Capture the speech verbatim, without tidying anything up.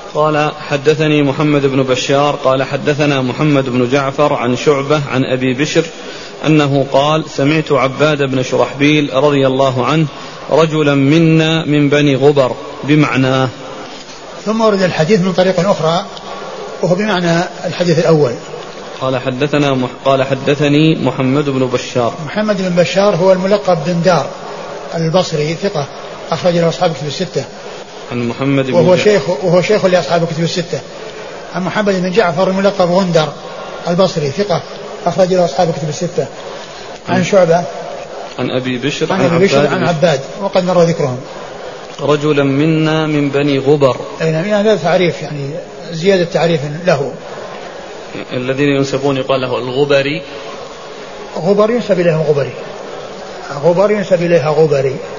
قال حدثني محمد بن بشار قال حدثنا محمد بن جعفر عن شعبة عن أبي بشر أنه قال سمعت عباد بن شرحبيل رضي الله عنه رجلا منا من بني غبر بمعناه. ثم ورد الحديث من طريق أخرى وهو بمعنى الحديث الأول. قال حدثنا مح... قال حدثني محمد بن بشار. محمد بن بشار هو الملقب بن دار البصري ثقة أخرج له أصحاب الكتب الستة. عن محمد بن وهو شيخ وهو شيخ لأصحاب الكتب الستة. عن محمد بن جعفر الملقب غندر البصري ثقة أخرج له أصحاب الكتب الستة. عن شعبة عن أبي بشر عن أبي بشر عن عباد وقد مر ذكرهم. رجلا منا من بني غبر. أي نعم هذا تعريف يعني زيادة تعريف له. الذين ينسبون يقال له الغبري. غبر ينسب إليهم غبري. غبر ينسب إليها غبري.